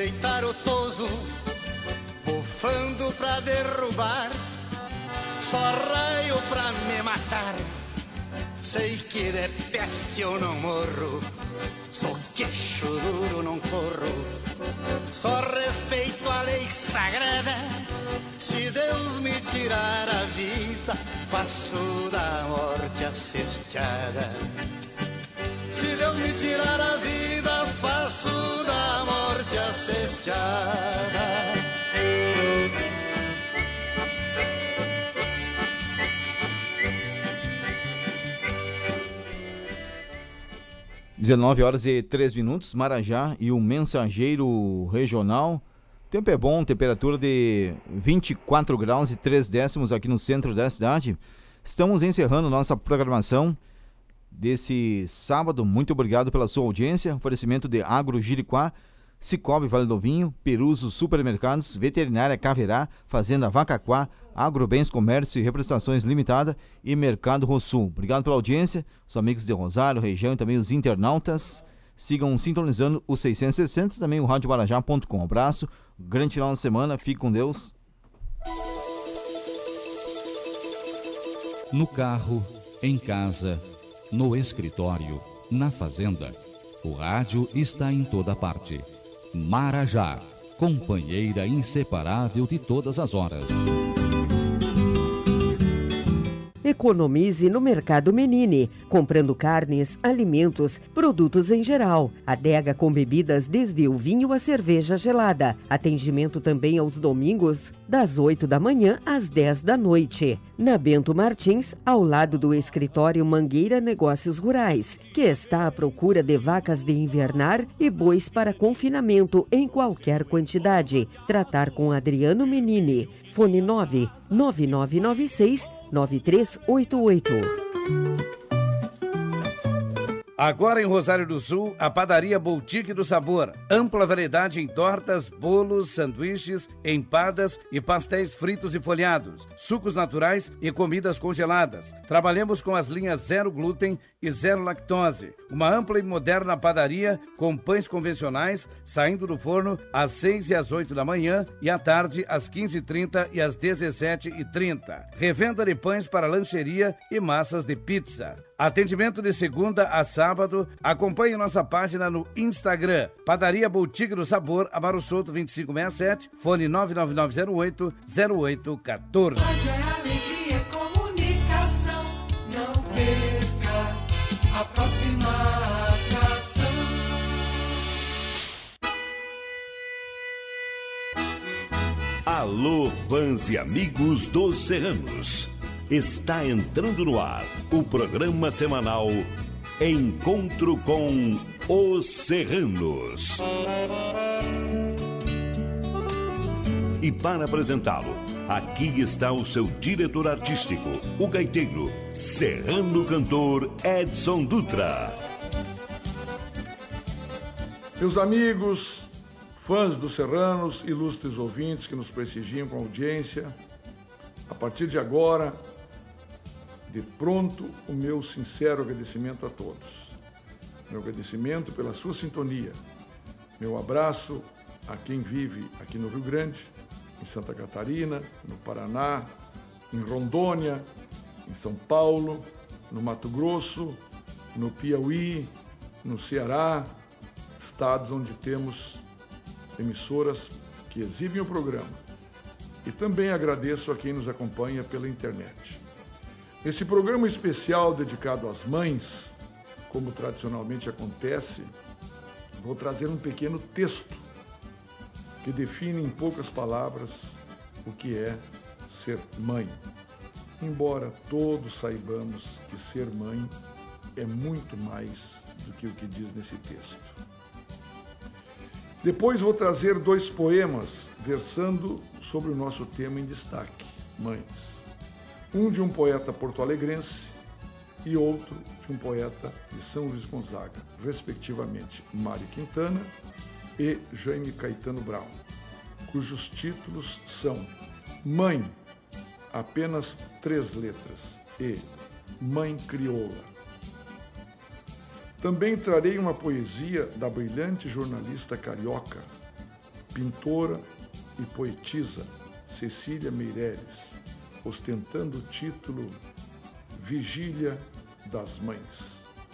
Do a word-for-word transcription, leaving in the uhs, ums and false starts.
respeitar o toso, bufando pra derrubar, só raio pra me matar. Sei que de peste eu não morro, sou queixo duro, não corro. Só respeito a lei sagrada, se Deus me tirar a vida, faço da morte a cesteada. Se Deus me tirar a vida, faço da morte a cesteada. dezenove horas e três minutos, Marajá e o Mensageiro Regional. Tempo é bom, temperatura de vinte e quatro graus e três décimos aqui no centro da cidade. Estamos encerrando nossa programação desse sábado. Muito obrigado pela sua audiência. Oferecimento de Agro Jiriquá, Cicobi Vale do Vinho, Peruso Supermercados, Veterinária Caverá, Fazenda Vacaquá, Agrobens Comércio e Represtações Limitada e Mercado Rossul. Obrigado pela audiência, os amigos de Rosário, região e também os internautas. Sigam sintonizando o seiscentos e sessenta, também o rádio marajá ponto com. Um abraço, grande final de semana, fique com Deus. No carro, em casa, no escritório, na fazenda, o rádio está em toda parte. Marajá, companheira inseparável de todas as horas. Economize no Mercado Menini, comprando carnes, alimentos, produtos em geral. Adega com bebidas desde o vinho à cerveja gelada. Atendimento também aos domingos, das oito da manhã às dez da noite. Na Bento Martins, ao lado do escritório Mangueira Negócios Rurais, que está à procura de vacas de invernar e bois para confinamento em qualquer quantidade. Tratar com Adriano Menini. Fone nove nove nove nove seis nove três oito oito. Agora em Rosário do Sul, a padaria Boutique do Sabor. Ampla variedade em tortas, bolos, sanduíches, empadas e pastéis fritos e folhados, sucos naturais e comidas congeladas. Trabalhamos com as linhas zero glúten e zero lactose. Uma ampla e moderna padaria com pães convencionais saindo do forno às seis e às oito da manhã e à tarde às quinze e trinta e às dezessete e trinta. Revenda de pães para lancheria e massas de pizza. Atendimento de segunda a sábado. Acompanhe nossa página no Instagram. Padaria Boutique do Sabor, Amaro Souto vinte e cinco sessenta e sete, fone nove nove nove zero oito zero oito um quatro. Rádio é alegria, comunicação. Não perca a próxima atração. Alô, fãs e amigos dos Serranos. Está entrando no ar o programa semanal Encontro com os Serranos. E para apresentá-lo, aqui está o seu diretor artístico, o gaiteiro, serrano cantor Edson Dutra. Meus amigos, fãs dos Serranos, ilustres ouvintes que nos prestigiam com audiência, a partir de agora, de pronto, o meu sincero agradecimento a todos. Meu agradecimento pela sua sintonia. Meu abraço a quem vive aqui no Rio Grande, em Santa Catarina, no Paraná, em Rondônia, em São Paulo, no Mato Grosso, no Piauí, no Ceará, estados onde temos emissoras que exibem o programa. E também agradeço a quem nos acompanha pela internet. Nesse programa especial dedicado às mães, como tradicionalmente acontece, vou trazer um pequeno texto que define em poucas palavras o que é ser mãe. Embora todos saibamos que ser mãe é muito mais do que o que diz nesse texto. Depois vou trazer dois poemas versando sobre o nosso tema em destaque, mães. Um de um poeta porto-alegrense e outro de um poeta de São Luís Gonzaga, respectivamente Mário Quintana e Jaime Caetano Brown, cujos títulos são Mãe, apenas três letras, e Mãe Crioula. Também trarei uma poesia da brilhante jornalista carioca pintora e poetisa Cecília Meireles, ostentando o título Vigília das Mães.